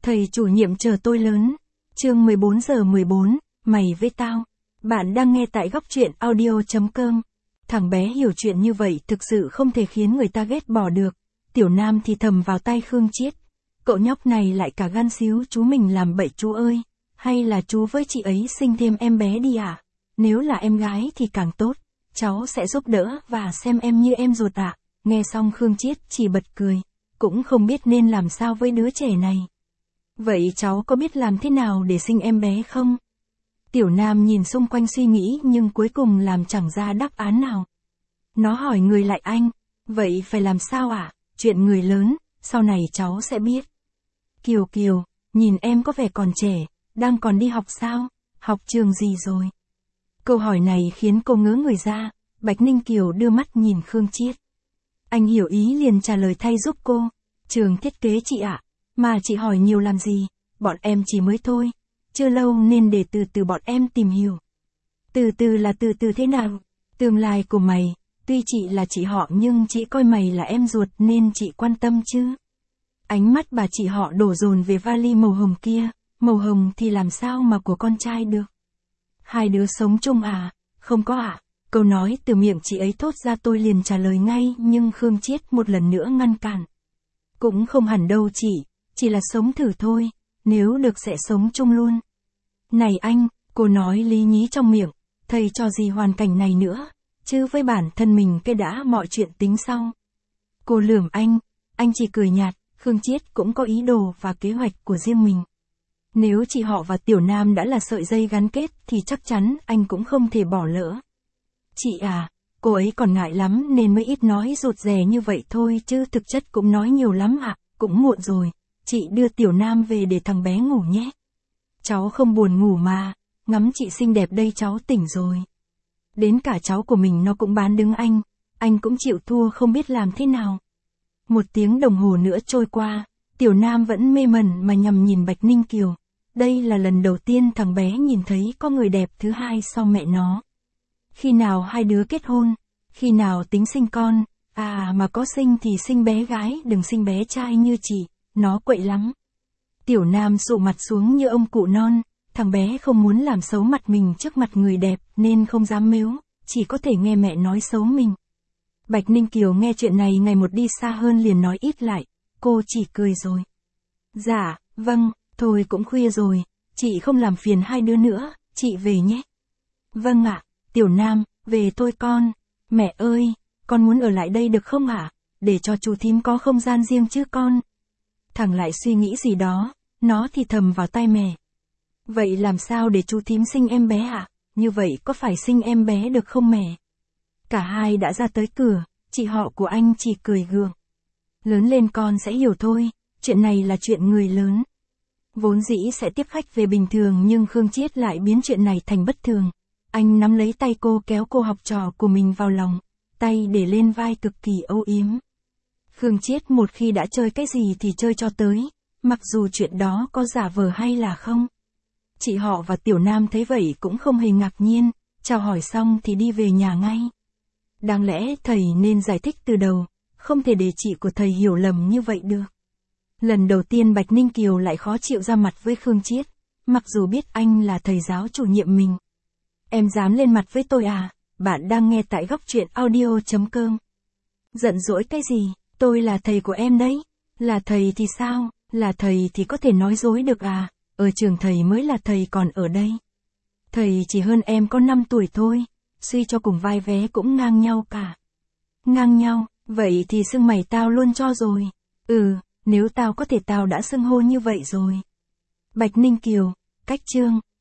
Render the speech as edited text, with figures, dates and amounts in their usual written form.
Thầy chủ nhiệm chờ tôi lớn. Chương 14:14, mày với tao. Bạn đang nghe tại góc truyện audio.com. Thằng bé hiểu chuyện như vậy thực sự không thể khiến người ta ghét bỏ được. Tiểu Nam thì thầm vào tay Khương Chiết. Cậu nhóc này lại cả gan xíu chú mình làm bậy chú ơi. Hay là chú với chị ấy sinh thêm em bé đi à? Nếu là em gái thì càng tốt. Cháu sẽ giúp đỡ và xem em như em ruột ạ. Nghe xong Khương Chiết chỉ bật cười. Cũng không biết nên làm sao với đứa trẻ này. Vậy cháu có biết làm thế nào để sinh em bé không? Tiểu Nam nhìn xung quanh suy nghĩ nhưng cuối cùng làm chẳng ra đáp án nào. Nó hỏi người lại anh, vậy phải làm sao ạ? Chuyện người lớn, sau này cháu sẽ biết. Kiều Kiều, nhìn em có vẻ còn trẻ, đang còn đi học sao? Học trường gì rồi? Câu hỏi này khiến cô ngớ người ra, Bạch Ninh Kiều đưa mắt nhìn Khương Chiết. Anh hiểu ý liền trả lời thay giúp cô, trường thiết kế chị ạ. Mà chị hỏi nhiều làm gì, bọn em chỉ mới thôi, chưa lâu nên để từ từ bọn em tìm hiểu. Từ từ là từ từ thế nào? Tương lai của mày, tuy chị là chị họ nhưng chị coi mày là em ruột nên chị quan tâm chứ. Ánh mắt bà chị họ đổ dồn về vali màu hồng kia, màu hồng thì làm sao mà của con trai được. Hai đứa sống chung à? Không có ạ. Câu nói từ miệng chị ấy thốt ra tôi liền trả lời ngay nhưng Khương Chiết một lần nữa ngăn cản. Cũng không hẳn đâu chị. Chỉ là sống thử thôi, nếu được sẽ sống chung luôn. Này anh, cô nói lý nhí trong miệng, thầy cho gì hoàn cảnh này nữa, chứ với bản thân mình cái đã mọi chuyện tính sau. Cô lườm anh chỉ cười nhạt, Khương Chiết cũng có ý đồ và kế hoạch của riêng mình. Nếu chị họ và Tiểu Nam đã là sợi dây gắn kết thì chắc chắn anh cũng không thể bỏ lỡ. Chị à, cô ấy còn ngại lắm nên mới ít nói rụt rè như vậy thôi chứ thực chất cũng nói nhiều lắm ạ, cũng muộn rồi. Chị đưa Tiểu Nam về để thằng bé ngủ nhé. Cháu không buồn ngủ mà, ngắm chị xinh đẹp đây cháu tỉnh rồi. Đến cả cháu của mình nó cũng bán đứng anh cũng chịu thua không biết làm thế nào. Một tiếng đồng hồ nữa trôi qua, Tiểu Nam vẫn mê mẩn mà nhằm nhìn Bạch Ninh Kiều. Đây là lần đầu tiên thằng bé nhìn thấy có người đẹp thứ hai sau mẹ nó. Khi nào hai đứa kết hôn, khi nào tính sinh con, à mà có sinh thì sinh bé gái đừng sinh bé trai như chị. Nó quậy lắm. Tiểu Nam sụ mặt xuống như ông cụ non, thằng bé không muốn làm xấu mặt mình trước mặt người đẹp nên không dám mếu, chỉ có thể nghe mẹ nói xấu mình. Bạch Ninh Kiều nghe chuyện này ngày một đi xa hơn liền nói ít lại, cô chỉ cười rồi. Dạ, vâng, thôi cũng khuya rồi, chị không làm phiền hai đứa nữa, chị về nhé. Vâng ạ, Tiểu Nam, về thôi con. Mẹ ơi, con muốn ở lại đây được không ạ? Để cho chú thím có không gian riêng chứ con. Thằng lại suy nghĩ gì đó, nó thì thầm vào tai mẹ. Vậy làm sao để chú thím sinh em bé ạ? Như vậy có phải sinh em bé được không mẹ? Cả hai đã ra tới cửa, chị họ của anh chỉ cười gượng. Lớn lên con sẽ hiểu thôi, chuyện này là chuyện người lớn. Vốn dĩ sẽ tiếp khách về bình thường nhưng Khương Chiết lại biến chuyện này thành bất thường. Anh nắm lấy tay cô kéo cô học trò của mình vào lòng, tay để lên vai cực kỳ âu yếm. Khương Chiết một khi đã chơi cái gì thì chơi cho tới, mặc dù chuyện đó có giả vờ hay là không. Chị họ và Tiểu Nam thấy vậy cũng không hề ngạc nhiên, chào hỏi xong thì đi về nhà ngay. Đáng lẽ thầy nên giải thích từ đầu, không thể để chị của thầy hiểu lầm như vậy được. Lần đầu tiên Bạch Ninh Kiều lại khó chịu ra mặt với Khương Chiết, mặc dù biết anh là thầy giáo chủ nhiệm mình. Em dám lên mặt với tôi à? Bạn đang nghe tại góc truyện audio.com. Giận dỗi cái gì? Tôi là thầy của em đấy. Là thầy thì sao? Là thầy thì có thể nói dối được à? Ở trường thầy mới là thầy còn ở đây. Thầy chỉ hơn em có 5 tuổi thôi. Suy cho cùng vai vé cũng ngang nhau cả. Ngang nhau, vậy thì xưng mày tao luôn cho rồi. Nếu tao có thể tao đã xưng hô như vậy rồi. Bạch Ninh Kiều, cách chương.